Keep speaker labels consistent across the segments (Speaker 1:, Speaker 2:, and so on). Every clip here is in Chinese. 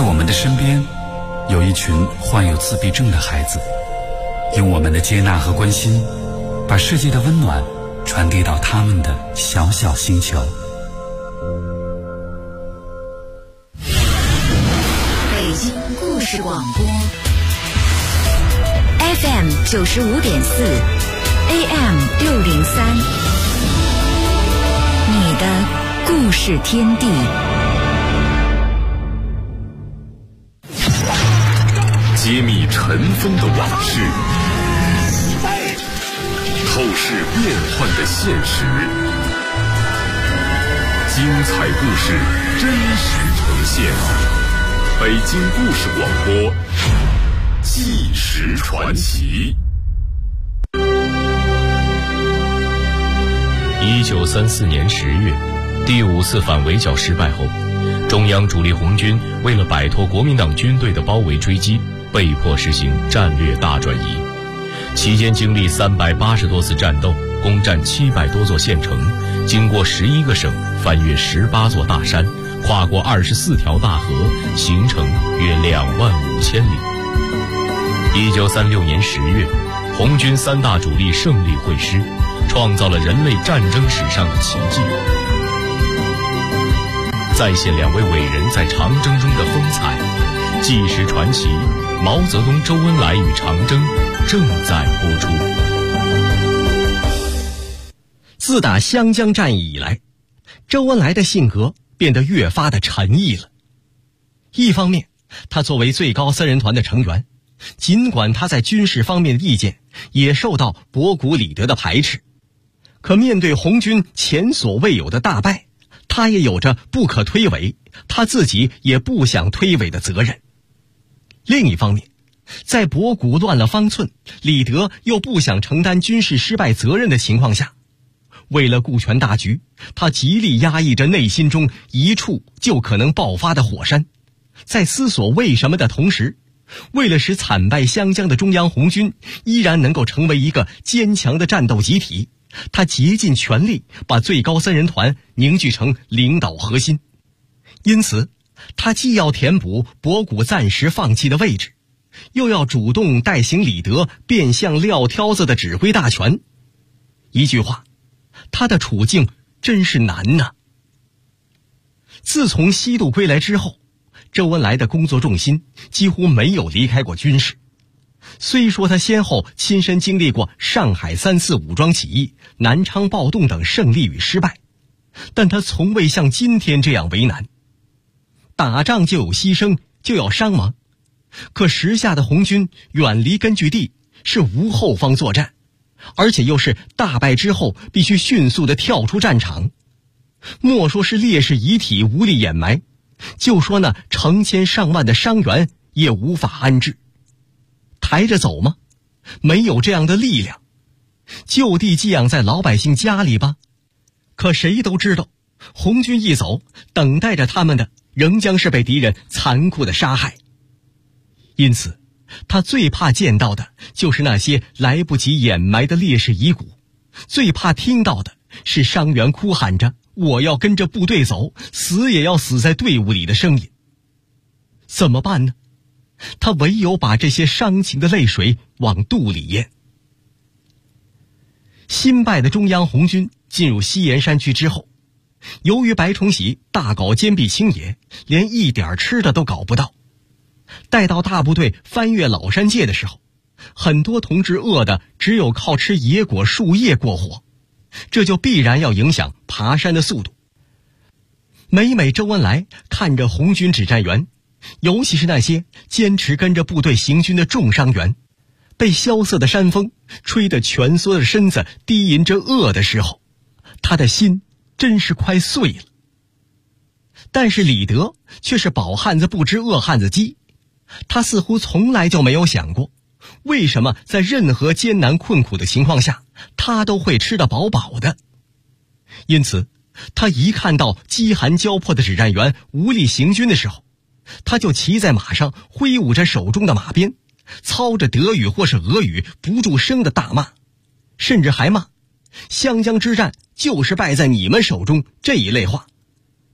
Speaker 1: 在我们的身边，有一群患有自闭症的孩子，用我们的接纳和关心，把世界的温暖传递到他们的小小星球。
Speaker 2: 北京故事广播 FM 95.4 AM 603，你的故事天地。
Speaker 3: 揭秘尘封的往事，透视变幻的现实，精彩故事真实呈现。北京故事广播，纪实传奇。
Speaker 4: 1934年10月，第5次反围剿失败后，中央主力红军为了摆脱国民党军队的包围追击，被迫实行战略大转移。期间经历380多次战斗，攻占700多座县城，经过11个省，翻越18座大山，跨过24条大河，行程约25000里。1936年10月，红军3大主力胜利会师，创造了人类战争史上的奇迹，再现2位伟人在长征中的风采。纪实传奇，毛泽东、周恩来与长征正在播出。
Speaker 5: 自打湘江战役以来，周恩来的性格变得越发的沉毅了。一方面，他作为最高3人团的成员，尽管他在军事方面的意见也受到博古李德的排斥，可面对红军前所未有的大败，他也有着不可推诿，他自己也不想推诿的责任。另一方面，在博古乱了方寸，李德又不想承担军事失败责任的情况下，为了顾全大局，他极力压抑着内心中一触就可能爆发的火山，在思索为什么的同时，为了使惨败湘江的中央红军依然能够成为一个坚强的战斗集体，他竭尽全力把最高3人团凝聚成领导核心。因此，他既要填补博古暂时放弃的位置，又要主动代行李德变相撂挑子的指挥大权。一句话，他的处境真是难呐。自从西渡归来之后，周恩来的工作重心几乎没有离开过军事。虽说他先后亲身经历过上海3次武装起义、南昌暴动等胜利与失败，但他从未像今天这样为难。打仗就有牺牲，就要伤亡，可时下的红军远离根据地，是无后方作战，而且又是大败之后必须迅速地跳出战场。莫说是烈士遗体无力掩埋，就说那成千上万的伤员也无法安置。抬着走吗？没有这样的力量。就地寄养在老百姓家里吧。可谁都知道，红军一走，等待着他们的仍将是被敌人残酷的杀害。因此，他最怕见到的就是那些来不及掩埋的烈士遗骨，最怕听到的是伤员哭喊着我要跟着部队走，死也要死在队伍里的声音。怎么办呢？他唯有把这些伤情的泪水往肚里咽。新败的中央红军进入西岩山区之后，由于白崇禧大搞坚壁清野，连一点吃的都搞不到。待到大部队翻越老山界的时候，很多同志饿的只有靠吃野果树叶过活，这就必然要影响爬山的速度。每周恩来看着红军指战员，尤其是那些坚持跟着部队行军的重伤员，被萧瑟的山风吹得蜷缩着身子低吟着饿的时候，他的心真是快碎了。但是李德却是饱汉子不知饿汉子饥，他似乎从来就没有想过，为什么在任何艰难困苦的情况下，他都会吃得饱饱的。因此，他一看到饥寒交迫的指战员无力行军的时候，他就骑在马上，挥舞着手中的马鞭，操着德语或是俄语不住声的大骂，甚至还骂湘江之战就是败在你们手中这一类话。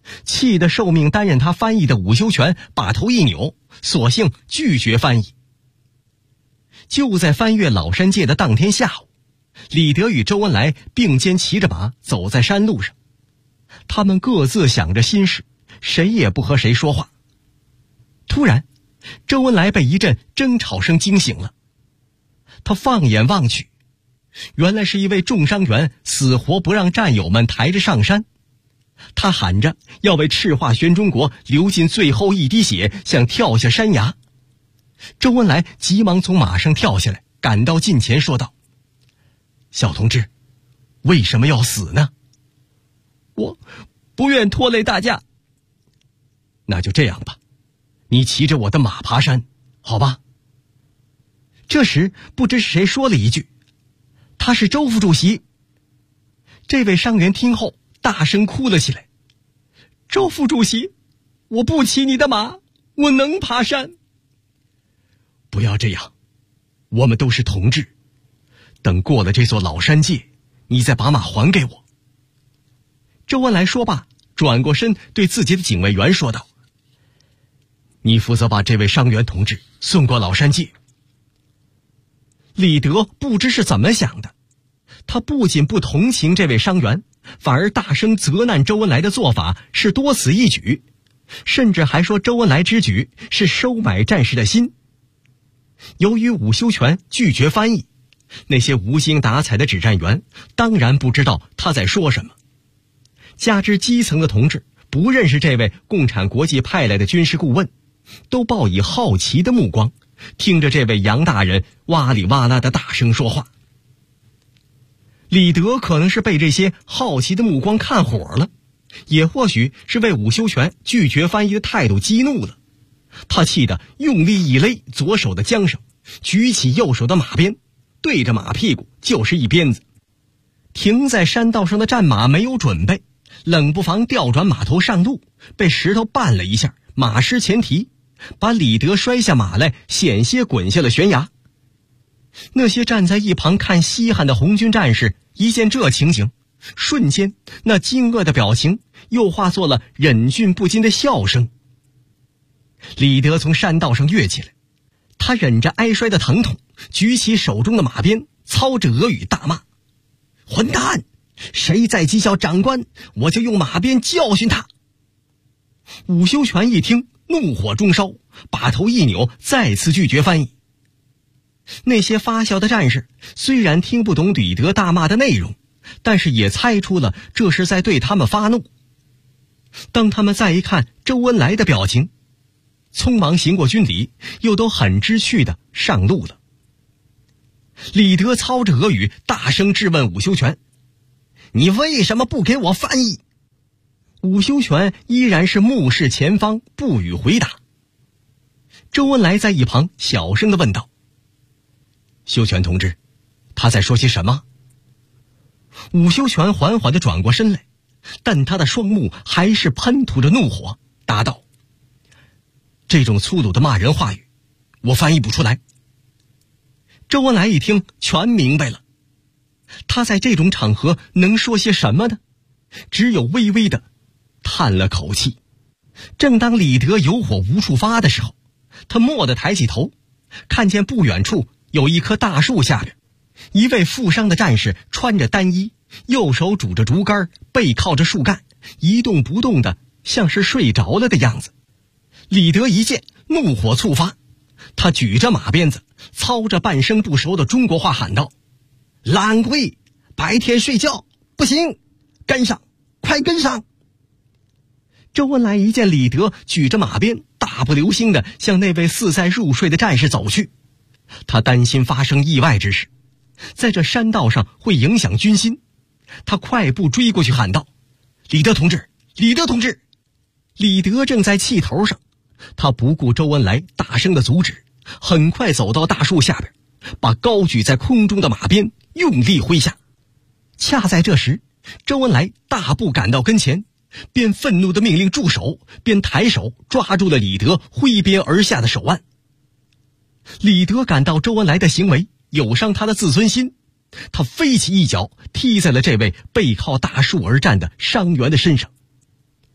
Speaker 5: 气得受命担任他翻译的武修全把头一扭，索性拒绝翻译。就在翻越老山界的当天下午，李德与周恩来并肩骑着马走在山路上，他们各自想着心事，谁也不和谁说话。突然，周恩来被一阵争吵声惊醒了。他放眼望去，原来是一位重伤员死活不让战友们抬着上山。他喊着要为赤化全中国流尽最后一滴血，想跳下山崖。周恩来急忙从马上跳下来，赶到近前说道：小同志，为什么要死呢？我不愿拖累大家。那就这样吧，你骑着我的马爬山，好吧？这时不知是谁说了一句：他是周副主席。这位伤员听后大声哭了起来：周副主席，我不骑你的马，我能爬山。不要这样，我们都是同志，等过了这座老山界，你再把马还给我。周恩来说罢，转过身对自己的警卫员说道：你负责把这位伤员同志送过老山界。李德不知是怎么想的，他不仅不同情这位伤员，反而大声责难周恩来的做法是多此一举，甚至还说周恩来之举是收买战士的心。由于武修全拒绝翻译，那些无精打采的指战员当然不知道他在说什么。加之基层的同志不认识这位共产国际派来的军事顾问，都抱以好奇的目光，听着这位杨大人哇里哇啦的大声说话。李德可能是被这些好奇的目光看火了，也或许是为武修全拒绝翻译的态度激怒了。他气得用力一勒左手的缰绳，举起右手的马鞭，对着马屁股就是一鞭子。停在山道上的战马没有准备，冷不防调转马头上路，被石头绊了一下，马失前蹄，把李德摔下马来，险些滚下了悬崖。那些站在一旁看稀罕的红军战士一见这情形，瞬间那惊愕的表情又化作了忍俊不禁的笑声。李德从山道上跃起来，他忍着挨摔的疼痛，举起手中的马鞭，操着俄语大骂：混蛋，谁再讥笑长官，我就用马鞭教训他。武修全一听，怒火中烧，把头一扭，再次拒绝翻译。那些发笑的战士虽然听不懂李德大骂的内容，但是也猜出了这是在对他们发怒。当他们再一看周恩来的表情，匆忙行过军礼，又都很知趣的上路了。李德操着俄语大声质问武修全：你为什么不给我翻译？武修全依然是目视前方，不予回答。周恩来在一旁小声地问道：修全同志，他在说些什么？武修全缓缓地转过身来，但他的双目还是喷吐着怒火，答道：这种粗鲁的骂人话语，我翻译不出来。周恩来一听，全明白了。他在这种场合能说些什么呢？只有微微的叹了口气。正当李德有火无处发的时候，他蓦地抬起头，看见不远处有一棵大树下边，一位负伤的战士穿着单衣，右手拄着竹竿，背靠着树干，一动不动的，像是睡着了的样子。李德一见，怒火触发，他举着马鞭子，操着半生不熟的中国话喊道：懒鬼，白天睡觉不行，跟上，快跟上！周恩来一见李德举着马鞭，大步流星地向那位似在入睡的战士走去。他担心发生意外之事，在这山道上会影响军心。他快步追过去喊道：李德同志，李德同志！李德正在气头上，他不顾周恩来大声的阻止，很快走到大树下边，把高举在空中的马鞭用力挥下。恰在这时，周恩来大步赶到跟前，边愤怒的命令住手，边抬手抓住了李德挥鞭而下的手腕。李德感到周恩来的行为有伤他的自尊心，他飞起一脚踢在了这位背靠大树而战的伤员的身上。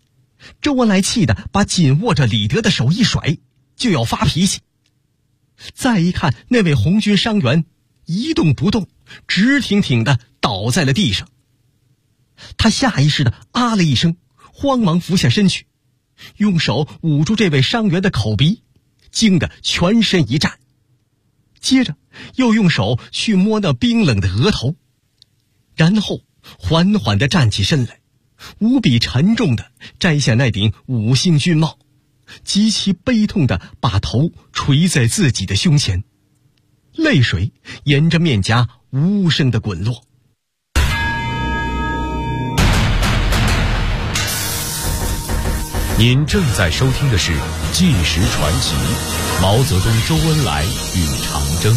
Speaker 5: 周恩来气得把紧握着李德的手一甩，就要发脾气。再一看那位红军伤员一动不动，直挺挺地倒在了地上，他下意识地啊了一声，慌忙俯下身去，用手捂住这位伤员的口鼻，惊得全身一颤，接着又用手去摸那冰冷的额头，然后缓缓地站起身来，无比沉重地摘下那顶5星军帽，极其悲痛地把头垂在自己的胸前，泪水沿着面颊无声地滚落。
Speaker 4: 您正在收听的是《纪实传奇》，毛泽东、周恩来与长征。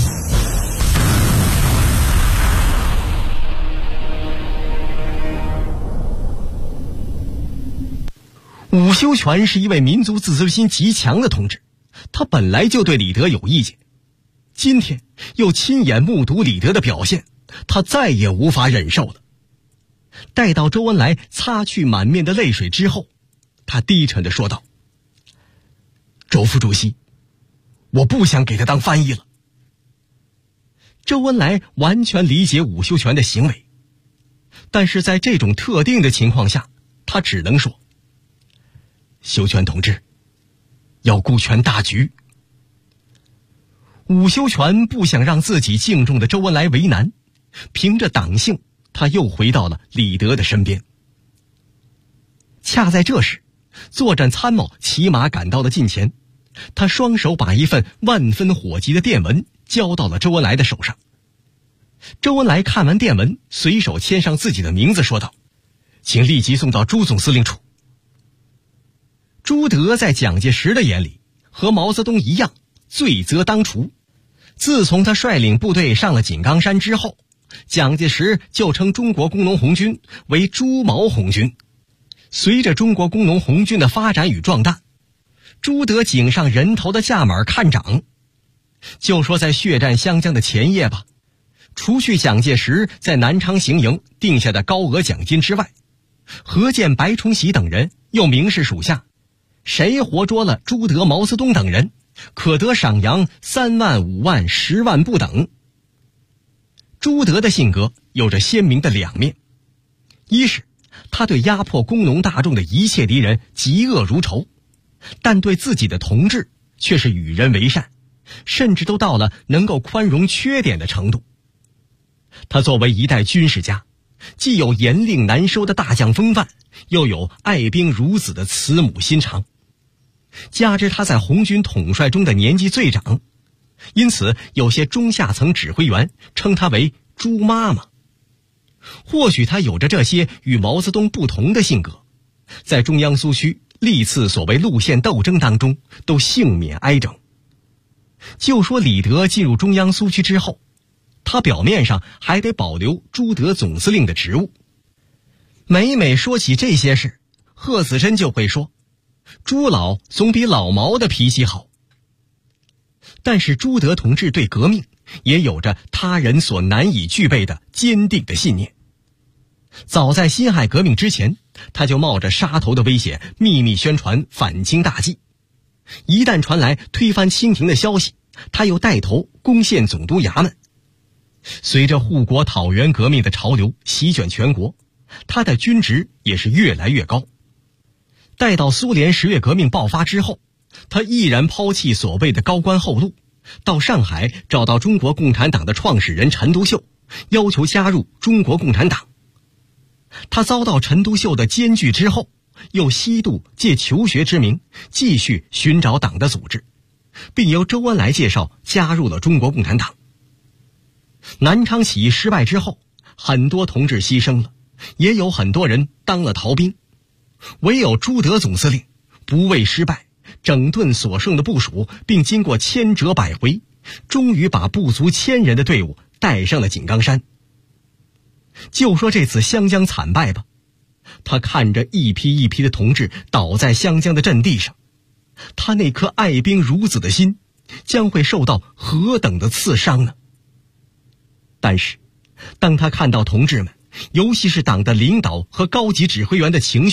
Speaker 5: 伍修权是一位民族自尊心极强的同志，他本来就对李德有意见，今天又亲眼目睹李德的表现，他再也无法忍受了。待到周恩来擦去满面的泪水之后，他低沉地说道：“周副主席，我不想给他当翻译了。”周恩来完全理解伍修权的行为，但是在这种特定的情况下，他只能说：“修权同志，要顾全大局。”伍修权不想让自己敬重的周恩来为难，凭着党性，他又回到了李德的身边。恰在这时，作战参谋骑马赶到了近前，他双手把一份万分火急的电文交到了周恩来的手上。周恩来看完电文，随手签上自己的名字，说道：“请立即送到朱总司令处。”朱德在蒋介石的眼里和毛泽东一样，罪责当除。自从他率领部队上了井冈山之后，蒋介石就称中国工农红军为朱毛红军。随着中国工农红军的发展与壮大，朱德颈上人头的价码看涨。就说在血战湘江的前夜吧，除去蒋介石在南昌行营定下的高额奖金之外，何键、白崇禧等人又明示属下，谁活捉了朱德、毛泽东等人，可得赏洋3万、5万、10万不等。朱德的性格有着鲜明的两面，一是他对压迫工农大众的一切敌人嫉恶如仇，但对自己的同志却是与人为善，甚至都到了能够宽容缺点的程度。他作为一代军事家，既有严令难收的大将风范，又有爱兵如子的慈母心肠。加之他在红军统帅中的年纪最长，因此有些中下层指挥员称他为朱妈妈。或许他有着这些与毛泽东不同的性格，在中央苏区历次所谓路线斗争当中都幸免挨整。就说李德进入中央苏区之后，他表面上还得保留朱德总司令的职务。每每说起这些事，贺子珍就会说，朱老总比老毛的脾气好。但是朱德同志对革命也有着他人所难以具备的坚定的信念。早在辛亥革命之前，他就冒着杀头的危险秘密宣传反清大计。一旦传来推翻清廷的消息，他又带头攻陷总督衙门。随着护国讨袁革命的潮流席卷全国，他的军职也是越来越高。待到苏联10月革命爆发之后，他毅然抛弃所谓的高官厚禄，到上海找到中国共产党的创始人陈独秀，要求加入中国共产党。他遭到陈独秀的艰拒之后，又西渡借求学之名继续寻找党的组织，并由周恩来介绍加入了中国共产党。南昌起义失败之后，很多同志牺牲了，也有很多人当了逃兵，唯有朱德总司令不畏失败，整顿所剩的部署，并经过千折百回，终于把不足1000人的队伍带上了井冈山。就说这次湘江惨败吧，他看着一批一批的同志倒在湘江的阵地上，他那颗爱兵如子的心将会受到何等的刺伤呢？但是当他看到同志们，尤其是党的领导和高级指挥员的情绪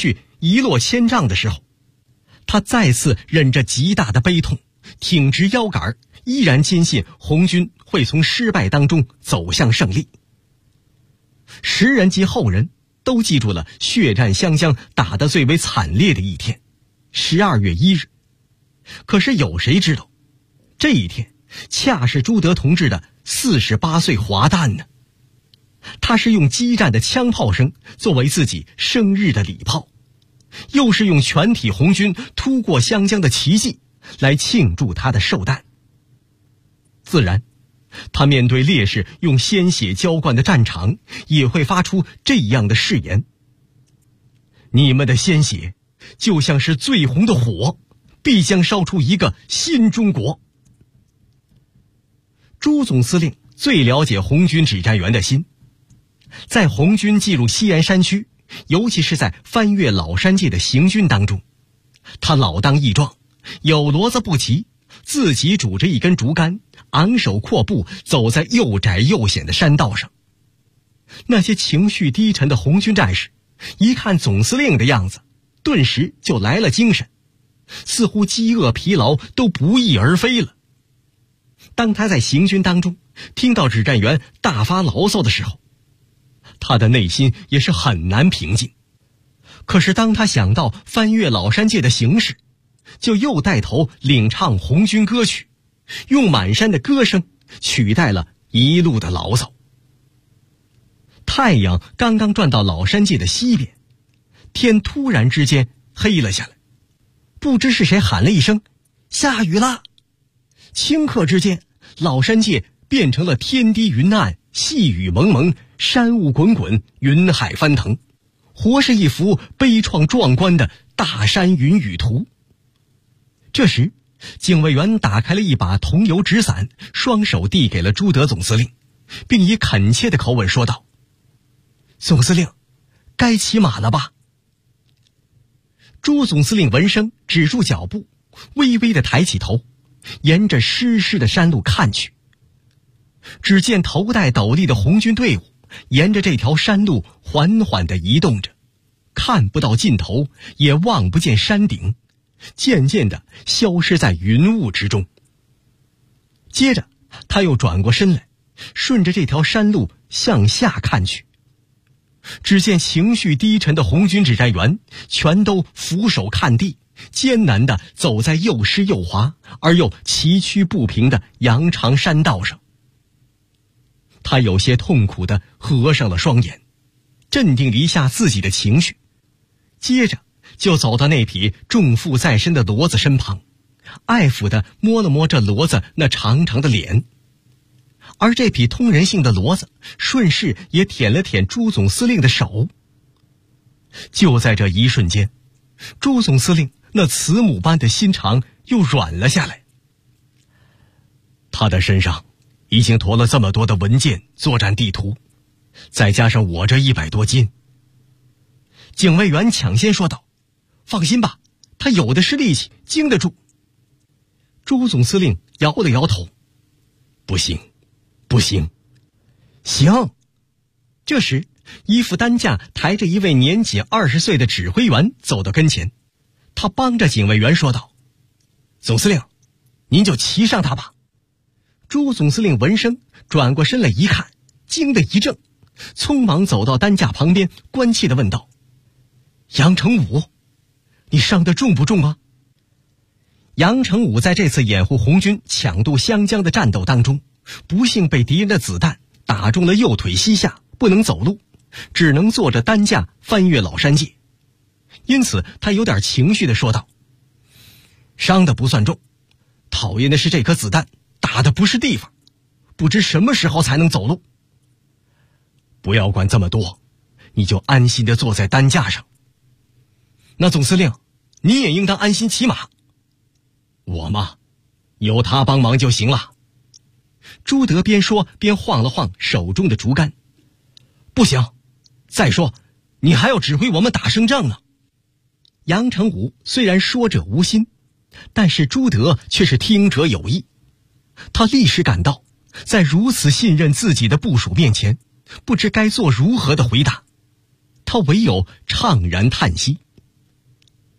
Speaker 5: 一落千丈的时候，他再次忍着极大的悲痛，挺直腰杆，依然坚信红军会从失败当中走向胜利。时人及后人都记住了血战湘江打得最为惨烈的一天，12月1日。可是有谁知道，这一天恰是朱德同志的48岁华诞呢？他是用激战的枪炮声作为自己生日的礼炮，又是用全体红军突过湘江的奇迹来庆祝他的寿诞。自然，他面对烈士用鲜血浇灌的战场，也会发出这样的誓言：你们的鲜血就像是最红的火，必将烧出一个新中国。朱总司令最了解红军指战员的心，在红军进入西安山区，尤其是在翻越老山界的行军当中，他老当益壮，有骡子不骑，自己拄着一根竹竿，昂首阔步走在又窄又险的山道上。那些情绪低沉的红军战士一看总司令的样子，顿时就来了精神，似乎饥饿疲劳都不翼而飞了。当他在行军当中听到指战员大发牢骚的时候，他的内心也是很难平静。可是当他想到翻越老山界的形势，就又带头领唱红军歌曲，用满山的歌声取代了一路的牢骚。太阳刚刚转到老山界的西边，天突然之间黑了下来，不知是谁喊了一声下雨啦，顷刻之间老山界变成了天低云暗，细雨蒙蒙，山雾滚滚，云海翻腾，活是一幅悲怆壮观的大山云雨图。这时警卫员打开了一把桐油纸伞，双手递给了朱德总司令，并以恳切的口吻说道：总司令，该骑马了吧？朱总司令闻声止住脚步，微微地抬起头，沿着湿湿的山路看去。只见头戴斗笠的红军队伍沿着这条山路缓缓地移动着，看不到尽头，也望不见山顶，渐渐地消失在云雾之中。接着他又转过身来，顺着这条山路向下看去，只见情绪低沉的红军指战员全都俯首看地，艰难地走在又湿又滑而又崎岖不平的羊肠山道上。他有些痛苦地合上了双眼，镇定了一下自己的情绪，接着就走到那匹重负在身的骡子身旁，爱抚地摸了摸这骡子那长长的脸。而这匹通人性的骡子顺势也舔了舔朱总司令的手。就在这一瞬间，朱总司令那慈母般的心肠又软了下来。他的身上已经驮了这么多的文件、作战地图，再加上我这100多斤。警卫员抢先说道：放心吧，他有的是力气，经得住。朱总司令摇了摇头：不行，不行。行。这时一副担架抬着一位年仅20岁的指挥员走到跟前，他帮着警卫员说道：总司令，您就骑上他吧。朱总司令闻声转过身来一看，惊得一怔，匆忙走到担架旁边，关切地问道：杨成武，你伤得重不重啊？杨成武在这次掩护红军抢渡湘江的战斗当中，不幸被敌人的子弹打中了右腿膝下，不能走路，只能坐着担架翻越老山界。因此他有点情绪地说道：伤得不算重，讨厌的是这颗子弹打的不是地方，不知什么时候才能走路。不要管这么多，你就安心地坐在担架上。那总司令，你也应当安心骑马。我嘛，有他帮忙就行了。朱德边说边晃了晃手中的竹竿。不行，再说你还要指挥我们打胜仗呢。杨成武虽然说者无心，但是朱德却是听者有意。他立时感到在如此信任自己的部属面前，不知该做如何的回答，他唯有怅然叹息。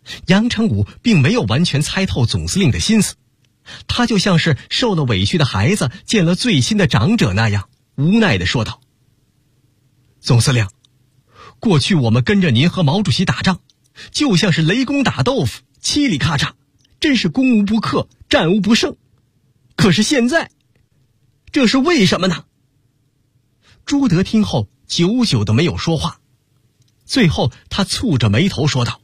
Speaker 5: 杨成武并没有完全猜透总司令的心思，他就像是受了委屈的孩子见了最亲的长者那样，无奈地说道：总司令，过去我们跟着您和毛主席打仗，就像是雷公打豆腐，嘁里咔嚓，真是攻无不克，战无不胜。可是现在，这是为什么呢？朱德听后久久的没有说话，最后他蹙着眉头说道：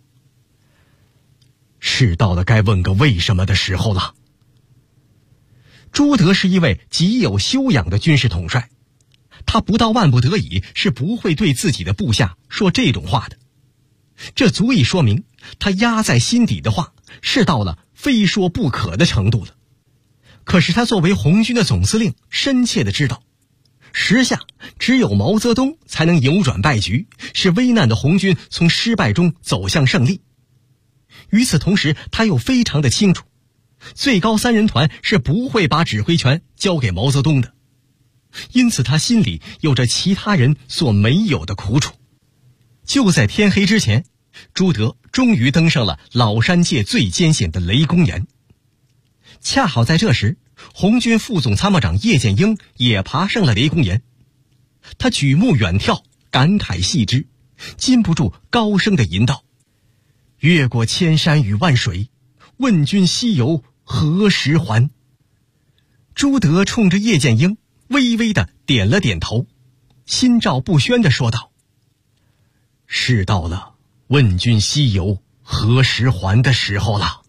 Speaker 5: 是到了该问个为什么的时候了。朱德是一位极有修养的军事统帅，他不到万不得已是不会对自己的部下说这种话的，这足以说明他压在心底的话是到了非说不可的程度了。可是他作为红军的总司令，深切地知道，时下只有毛泽东才能扭转败局，使危难的红军从失败中走向胜利。与此同时，他又非常的清楚，最高三人团是不会把指挥权交给毛泽东的，因此他心里有着其他人所没有的苦楚。就在天黑之前，朱德终于登上了老山界最艰险的雷公岩。恰好在这时，红军副总参谋长叶剑英也爬上了雷公岩。他举目远眺，感慨系之，禁不住高声地吟道：越过千山与万水，问君西游何时还。朱德冲着叶剑英微微地点了点头，心照不宣地说道：是到了问君西游何时还的时候了。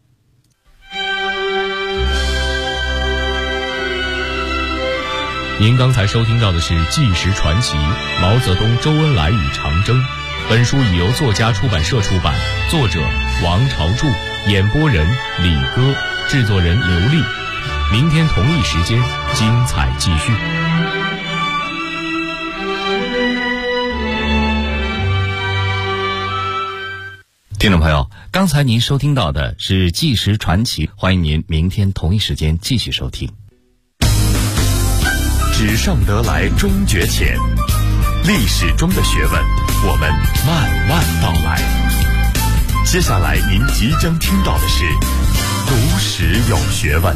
Speaker 4: 您刚才收听到的是《纪实传奇：毛泽东、周恩来与长征》。本书已由作家出版社出版，作者王朝柱，演播人李歌，制作人刘丽。明天同一时间，精彩继续。
Speaker 6: 听众朋友，刚才您收听到的是《纪实传奇》，欢迎您明天同一时间继续收听。
Speaker 3: 纸上得来终觉浅，历史中的学问，我们慢慢道来。接下来您即将听到的是读史有学问。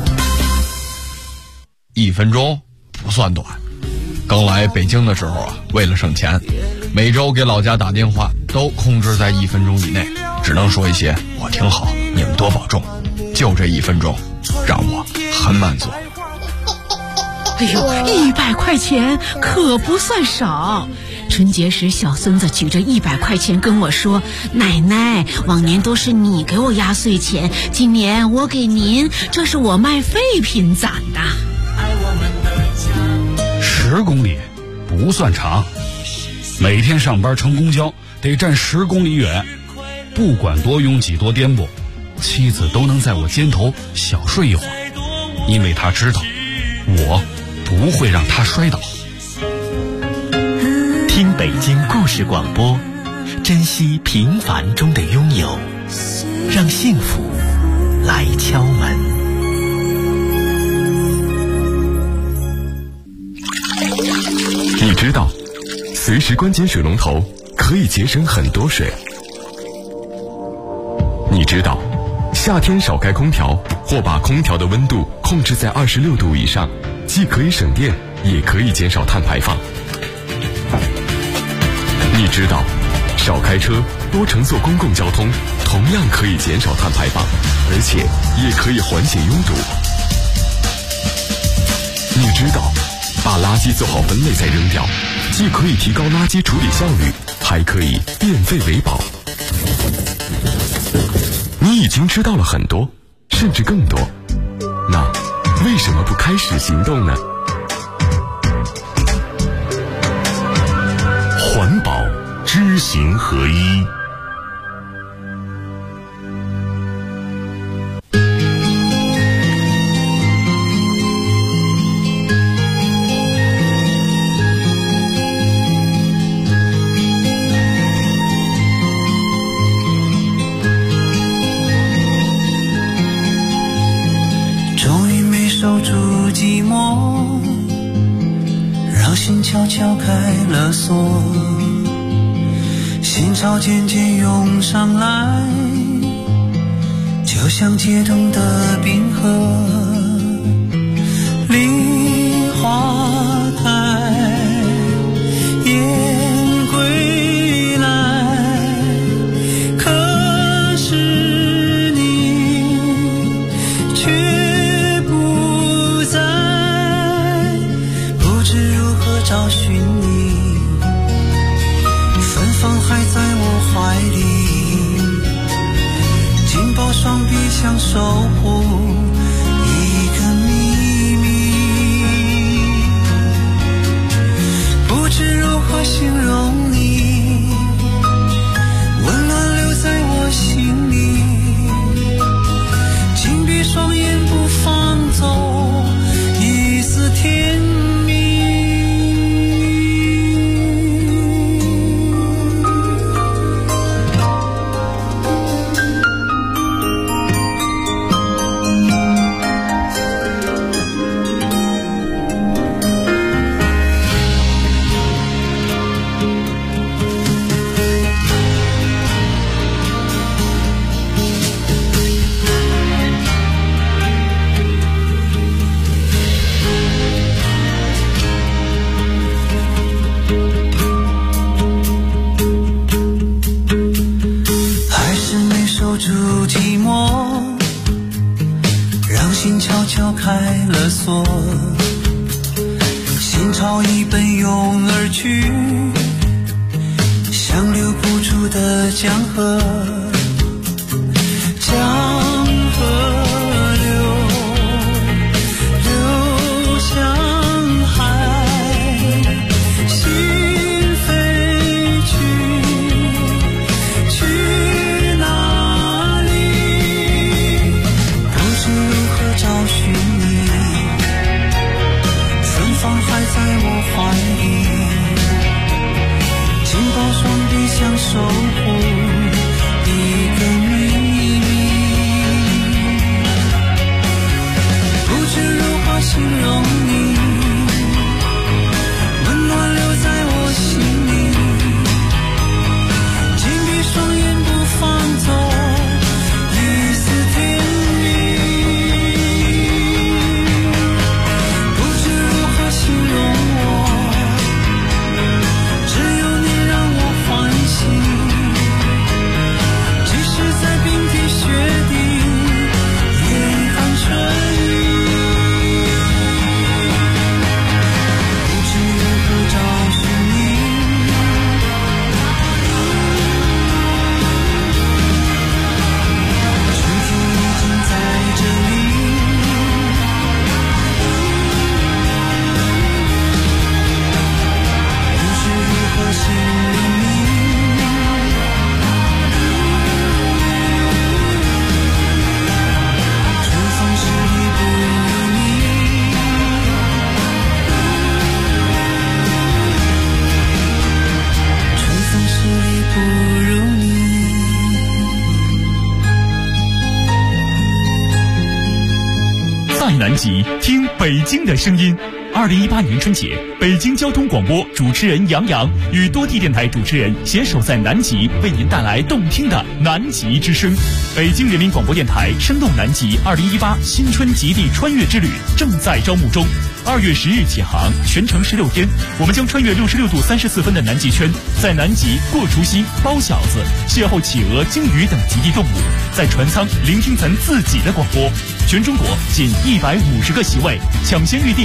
Speaker 7: 1分钟不算短。刚来北京的时候啊，为了省钱，每周给老家打电话都控制在1分钟以内，只能说一些我挺好，你们多保重。就这1分钟，让我很满足。
Speaker 8: 哎呦，100块钱可不算少。春节时，小孙子举着100块钱跟我说：“奶奶，往年都是你给我压岁钱，今年我给您，这是我卖废品攒的。
Speaker 1: ”10公里不算长，每天上班乘公交得站10公里远，不管多拥挤多颠簸，妻子都能在我肩头小睡一会儿，因为她知道我不会让他摔倒。
Speaker 9: 听北京故事广播，珍惜平凡中的拥有，让幸福来敲门。
Speaker 3: 你知道，随时关紧水龙头可以节省很多水。你知道，夏天少开空调或把空调的温度控制在26度以上，既可以省电，也可以减少碳排放。你知道，少开车，多乘坐公共交通，同样可以减少碳排放，而且也可以缓解拥堵。你知道，把垃圾做好分类再扔掉，既可以提高垃圾处理效率，还可以变废为宝。你已经知道了很多，甚至更多，那为什么不开始行动呢？环保知行合一。
Speaker 10: 守住寂寞，让心悄悄开了锁，心潮渐渐涌上来， 就像街灯的冰河，梨花开，燕归来，可是你却不在，不知如何找寻你，芬芳还在我怀里，紧抱双臂想守护一个秘密，不知如何形容你，温暖留在我心里，紧闭双眼不放走一丝甜蜜。寂寞让心悄悄开了锁，心潮已奔涌而去，像留不住的江河，江河流向海，心飞去哪里，找寻你，芬芳还在我怀里，紧抱双臂想守护一个秘密，不知如何形容你，温暖留在我心里，紧闭双眼不放走一丝甜蜜，形容我，只有你让我欢喜，即使在冰天雪地，严寒春雨，不知如何找寻你，春天已经在这里，形容你，春风十里不如你，春风十里不如你。
Speaker 11: 在南极听北京的声音。2018年春节，北京交通广播主持人杨洋与多地电台主持人携手在南极，为您带来动听的南极之声。北京人民广播电台声动南极2018新春极地穿越之旅正在招募中，2月10日起航，全程16天，我们将穿越66度34分的南极圈，在南极过除夕、包饺子，邂逅企鹅、鲸鱼等极地动物，在船舱聆听咱自己的广播。全中国仅150个席位，抢先预定